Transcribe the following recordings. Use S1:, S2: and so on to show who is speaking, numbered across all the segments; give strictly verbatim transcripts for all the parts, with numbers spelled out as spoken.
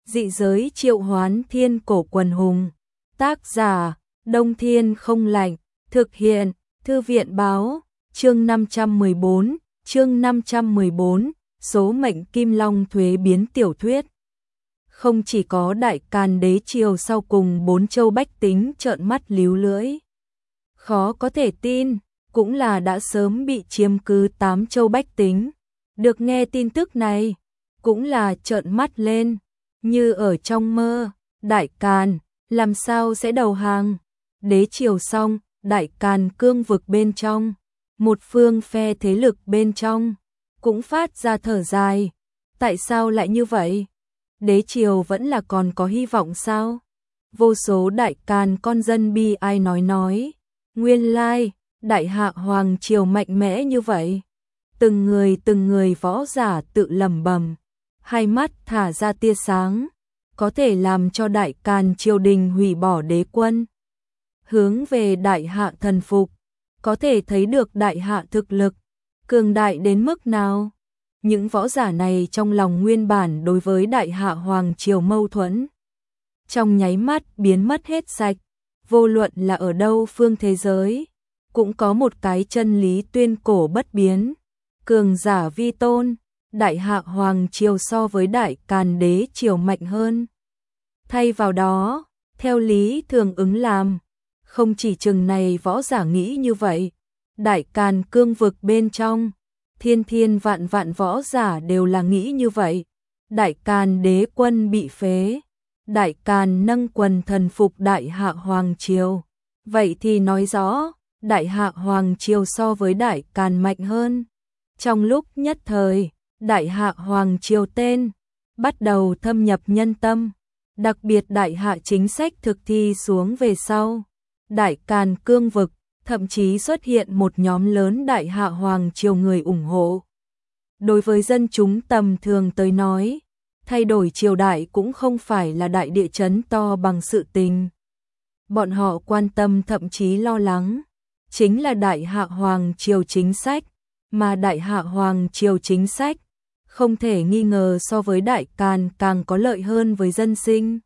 S1: Dị giới triệu hoán thiên cổ quần hùng. Tác giả, Đông Thiên không lạnh. Thực hiện, Thư viện báo. Chương năm trăm mười bốn, chương năm trăm mười bốn, số mệnh Kim Long thuế biến tiểu thuyết. Không chỉ có Đại Càn đế triều sau cùng bốn châu bách tính trợn mắt líu lưỡi. Khó có thể tin, cũng là đã sớm bị chiếm cứ tám châu bách tính. Được nghe tin tức này, cũng là trợn mắt lên, như ở trong mơ. Đại Càn, làm sao sẽ đầu hàng? Đế triều xong, Đại Càn cương vực bên trong, một phương phe thế lực bên trong, cũng phát ra thở dài. Tại sao lại như vậy? Đế triều vẫn là còn có hy vọng sao? Vô số Đại Càn con dân bi ai nói nói. Nguyên lai, Đại Hạ Hoàng triều mạnh mẽ như vậy. Từng người từng người võ giả tự lẩm bẩm, hai mắt thả ra tia sáng, có thể làm cho Đại Càn triều đình hủy bỏ đế quân, hướng về Đại Hạ thần phục, có thể thấy được Đại Hạ thực lực cường đại đến mức nào. Những võ giả này trong lòng nguyên bản đối với Đại Hạ Hoàng triều mâu thuẫn, trong nháy mắt biến mất hết sạch. Vô luận là ở đâu phương thế giới, cũng có một cái chân lý tuyên cổ bất biến, cường giả vi tôn. Đại Hạ Hoàng triều so với Đại Càn đế triều mạnh hơn. Thay vào đó, theo lý thường ứng làm, không chỉ chừng này võ giả nghĩ như vậy, Đại Càn cương vực bên trong, thiên thiên vạn vạn võ giả đều là nghĩ như vậy. Đại Càn đế quân bị phế, Đại Càn nâng quần thần phục Đại Hạ Hoàng triều. Vậy thì nói rõ, Đại Hạ Hoàng triều so với Đại Càn mạnh hơn. Trong lúc nhất thời, Đại Hạ Hoàng triều tên bắt đầu thâm nhập nhân tâm, đặc biệt Đại Hạ chính sách thực thi xuống về sau, Đại Càn cương vực thậm chí xuất hiện một nhóm lớn Đại Hạ Hoàng triều người ủng hộ. Đối với dân chúng tầm thường tới nói, thay đổi triều đại cũng không phải là đại địa chấn to bằng sự tình. Bọn họ quan tâm thậm chí lo lắng, chính là Đại Hạ Hoàng triều chính sách, mà Đại Hạ Hoàng triều chính sách không thể nghi ngờ so với Đại Càn càng có lợi hơn với dân sinh.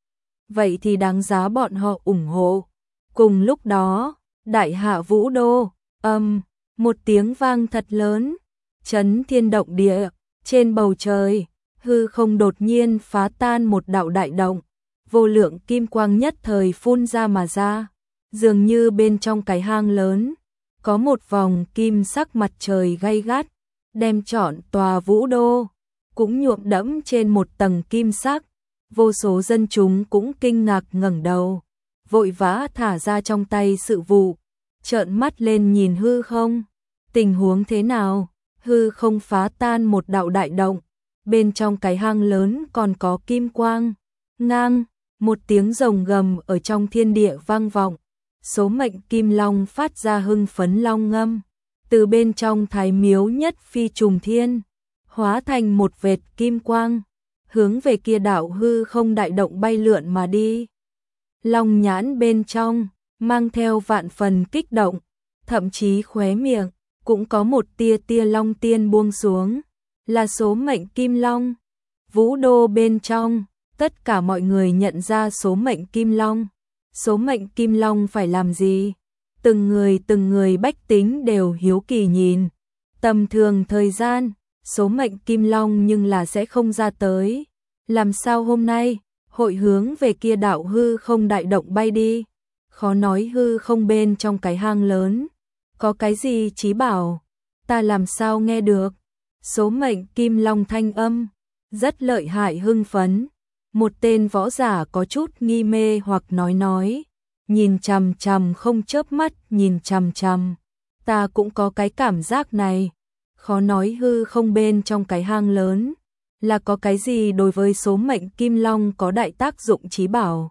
S1: Vậy thì đáng giá bọn họ ủng hộ. Cùng lúc đó, Đại Hạ Vũ Đô, âm, một tiếng vang thật lớn, chấn thiên động địa, trên bầu trời, hư không đột nhiên phá tan một đạo đại động, vô lượng kim quang nhất thời phun ra mà ra, dường như bên trong cái hang lớn, có một vòng kim sắc mặt trời gay gắt, đem trọn tòa Vũ Đô, cũng nhuộm đẫm trên một tầng kim sắc. Vô số dân chúng cũng kinh ngạc ngẩng đầu, vội vã thả ra trong tay sự vụ, trợn mắt lên nhìn hư không. Tình huống thế nào? Hư không phá tan một đạo đại động, bên trong cái hang lớn còn có kim quang. Ngang, một tiếng rồng gầm ở trong thiên địa vang vọng, số mệnh Kim Long phát ra hưng phấn long ngâm, từ bên trong thái miếu nhất phi trùng thiên, hóa thành một vệt kim quang, hướng về kia đạo hư không đại động bay lượn mà đi. Long nhãn bên trong, mang theo vạn phần kích động, thậm chí khóe miệng, cũng có một tia tia long tiên buông xuống, là số mệnh Kim Long. Vũ Đô bên trong, tất cả mọi người nhận ra số mệnh Kim Long. Số mệnh Kim Long phải làm gì? Từng người từng người bách tính đều hiếu kỳ nhìn. Tầm thường thời gian, số mệnh Kim Long nhưng là sẽ không ra tới. Làm sao hôm nay, hội hướng về kia đạo hư không đại động bay đi? Khó nói hư không bên trong cái hang lớn, có cái gì chí bảo? Ta làm sao nghe được? Số mệnh Kim Long thanh âm, rất lợi hại hưng phấn. Một tên võ giả có chút nghi mê hoặc nói nói, nhìn chằm chằm không chớp mắt nhìn chằm chằm. Ta cũng có cái cảm giác này, khó nói hư không bên trong cái hang lớn, là có cái gì đối với số mệnh Kim Long có đại tác dụng chí bảo.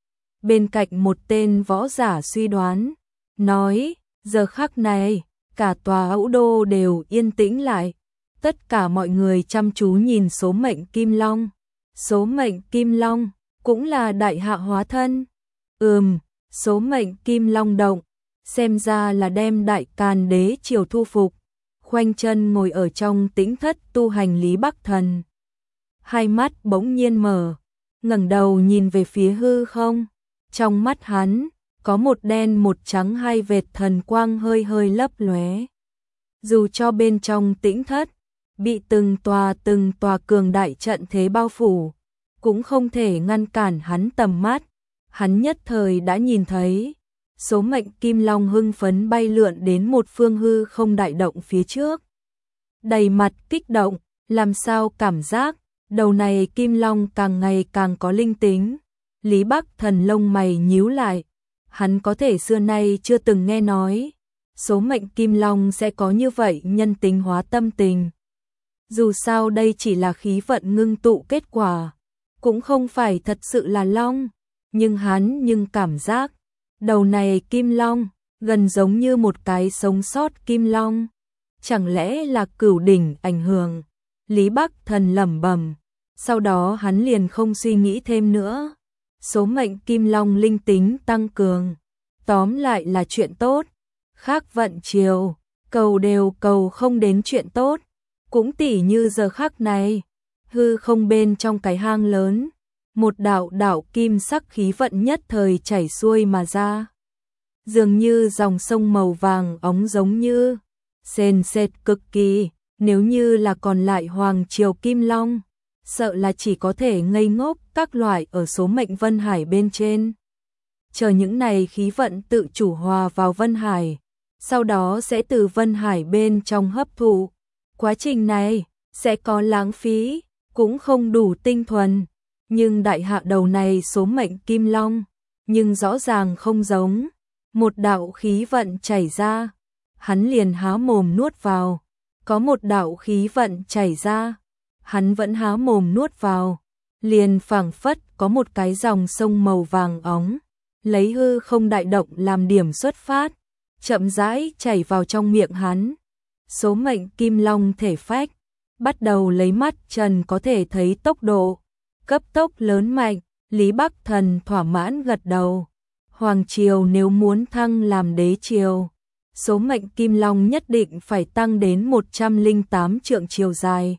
S1: Bên cạnh một tên võ giả suy đoán, nói, giờ khắc này, cả tòa Vũ Đô đều yên tĩnh lại, tất cả mọi người chăm chú nhìn số mệnh Kim Long. Số mệnh Kim Long, cũng là Đại Hạ hóa thân. Ừm, số mệnh Kim Long động, xem ra là đem Đại Càn đế triều thu phục. Khoanh chân ngồi ở trong tĩnh thất tu hành Lý Bắc Thần, hai mắt bỗng nhiên mở, ngẩng đầu nhìn về phía hư không, trong mắt hắn có một đen một trắng hai vệt thần quang hơi hơi lấp lóe. Dù cho bên trong tĩnh thất bị từng tòa từng tòa cường đại trận thế bao phủ, cũng không thể ngăn cản hắn tầm mắt. Hắn nhất thời đã nhìn thấy số mệnh kim long hưng phấn bay lượn đến một phương hư không đại động phía trước. Đầy mặt kích động, làm sao cảm giác đầu này kim long càng ngày càng có linh tính. Lý Bắc Thần lông mày nhíu lại, hắn có thể xưa nay chưa từng nghe nói số mệnh kim long sẽ có như vậy nhân tính hóa tâm tình. Dù sao đây chỉ là khí vận ngưng tụ kết quả, cũng không phải thật sự là long, nhưng hắn nhưng cảm giác đầu này kim long gần giống như một cái sống sót kim long. Chẳng lẽ là cửu đỉnh ảnh hưởng? Lý Bắc Thần lẩm bẩm, sau đó hắn liền không suy nghĩ thêm nữa. Số mệnh kim long linh tính tăng cường, tóm lại là chuyện tốt. Khác vận chiều, cầu đều cầu không đến chuyện tốt. Cũng tỉ như giờ khắc này, hư không bên trong cái hang lớn, một đạo đạo kim sắc khí vận nhất thời chảy xuôi mà ra. Dường như dòng sông màu vàng óng giống như sền sệt cực kỳ, nếu như là còn lại hoàng triều kim long, sợ là chỉ có thể ngây ngốc các loại ở số mệnh Vân Hải bên trên. Chờ những này khí vận tự chủ hòa vào Vân Hải, sau đó sẽ từ Vân Hải bên trong hấp thụ. Quá trình này sẽ có lãng phí, cũng không đủ tinh thuần, nhưng đại hạ đầu này số mệnh kim long, nhưng rõ ràng không giống. Một đạo khí vận chảy ra, hắn liền há mồm nuốt vào. Có một đạo khí vận chảy ra, hắn vẫn há mồm nuốt vào, liền phảng phất có một cái dòng sông màu vàng óng, lấy hư không đại động làm điểm xuất phát, chậm rãi chảy vào trong miệng hắn. Số mệnh kim long thể phách bắt đầu lấy mắt trần có thể thấy tốc độ cấp tốc lớn mạnh. Lý Bắc Thần thỏa mãn gật đầu. Hoàng triều nếu muốn thăng làm đế triều, số mệnh kim long nhất định phải tăng đến một trăm lẻ tám trượng chiều dài.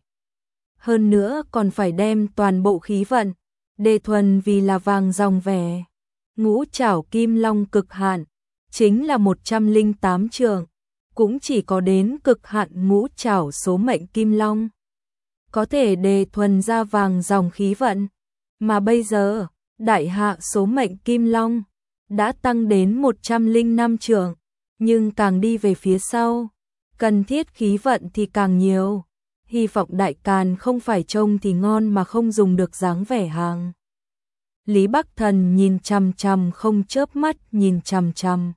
S1: Hơn nữa còn phải đem toàn bộ khí vận đề thuần vì là vàng dòng vẻ. Ngũ trảo kim long cực hạn chính là một trăm lẻ tám trượng, cũng chỉ có đến cực hạn ngũ trảo số mệnh kim long có thể đề thuần ra vàng dòng khí vận. Mà bây giờ, đại hạ số mệnh kim long đã tăng đến một trăm lẻ năm trượng, nhưng càng đi về phía sau, cần thiết khí vận thì càng nhiều. Hy vọng đại càn không phải trông thì ngon mà không dùng được dáng vẻ hàng. Lý Bắc Thần nhìn chằm chằm không chớp mắt nhìn chằm chằm.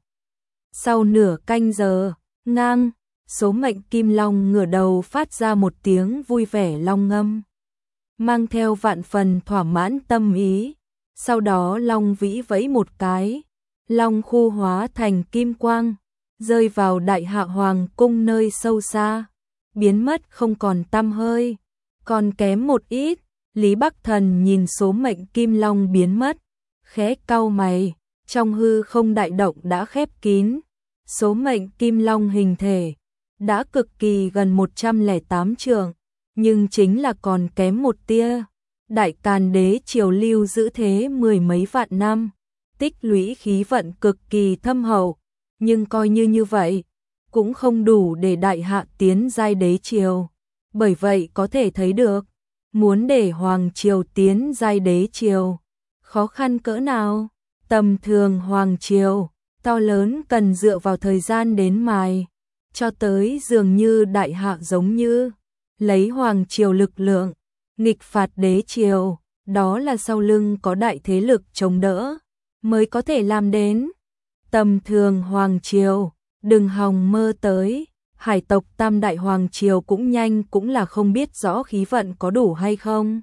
S1: Sau nửa canh giờ, ngang, số mệnh kim long ngửa đầu phát ra một tiếng vui vẻ long ngâm, mang theo vạn phần thỏa mãn tâm ý. Sau đó long vĩ vẫy một cái, long khu hóa thành kim quang, rơi vào đại hạ hoàng cung nơi sâu xa, biến mất không còn tăm hơi. Còn kém một ít, Lý Bắc Thần nhìn số mệnh kim long biến mất, khẽ cau mày, trong hư không đại động đã khép kín. Số mệnh kim long hình thể đã cực kỳ gần một trăm lẻ tám trượng, nhưng chính là còn kém một tia. Đại Càn đế triều lưu giữ thế mười mấy vạn năm, tích lũy khí vận cực kỳ thâm hậu, nhưng coi như như vậy, cũng không đủ để đại hạ tiến giai đế triều. Bởi vậy có thể thấy được, muốn để hoàng triều tiến giai đế triều, khó khăn cỡ nào. Tầm thường hoàng triều, to lớn cần dựa vào thời gian đến mài, cho tới dường như đại hạ giống như lấy hoàng triều lực lượng nghịch phạt đế triều, đó là sau lưng có đại thế lực chống đỡ mới có thể làm đến. Tầm thường hoàng triều, đừng hòng mơ tới. Hải tộc tam đại hoàng triều cũng nhanh cũng là không biết rõ khí vận có đủ hay không.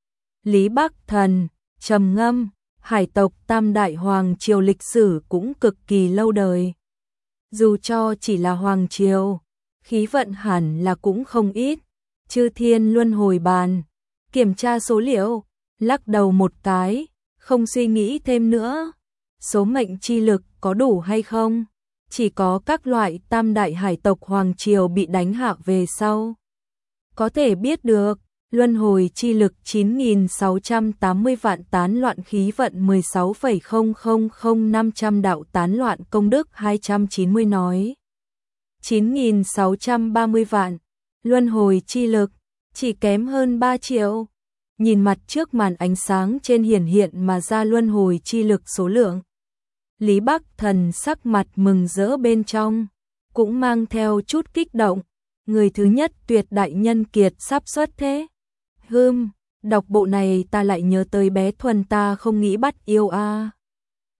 S1: Lý Bắc Thần trầm ngâm, hải tộc tam đại hoàng triều lịch sử cũng cực kỳ lâu đời. Dù cho chỉ là hoàng triều, khí vận hẳn là cũng không ít. Chư Thiên Luân Hồi Bàn kiểm tra số liệu, lắc đầu một cái, không suy nghĩ thêm nữa. Số mệnh chi lực có đủ hay không? Chỉ có các loại tam đại hải tộc hoàng triều bị đánh hạ về sau có thể biết được. luân hồi chi lực chín nghìn sáu trăm tám mươi vạn, tán loạn khí vận mười sáu phẩy không không không năm trăm đạo, tán loạn công đức hai trăm chín mươi nói. chín nghìn sáu trăm ba mươi vạn, luân hồi chi lực, chỉ kém hơn ba triệu. Nhìn mặt trước màn ánh sáng trên hiển hiện mà ra luân hồi chi lực số lượng. Lý Bắc Thần sắc mặt mừng rỡ bên trong, cũng mang theo chút kích động, người thứ nhất tuyệt đại nhân kiệt sắp xuất thế. Hừm, đọc bộ này ta lại nhớ tới bé Thuần ta không nghĩ bắt yêu a. À.